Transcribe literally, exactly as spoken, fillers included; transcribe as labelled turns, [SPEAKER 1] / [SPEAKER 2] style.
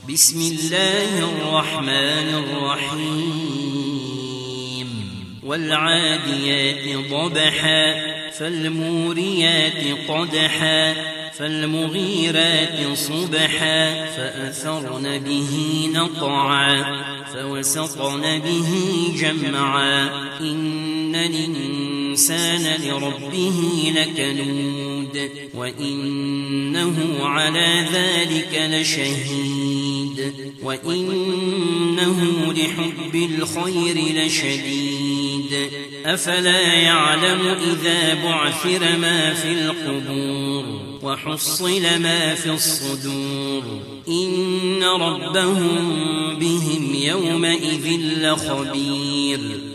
[SPEAKER 1] بسم الله الرحمن الرحيم والعاديات ضبحا فالموريات قدحا فالمغيرات صبحا فأثرن به نقعا فوسطن به جمعا إن الإنسان لربه لكنود وإنه على ذلك لشهيد وإنه لحب الخير لشديد أفلا يعلم إذا بعثر ما في القبور وحصل ما في الصدور إن ربهم بهم يومئذ لخبير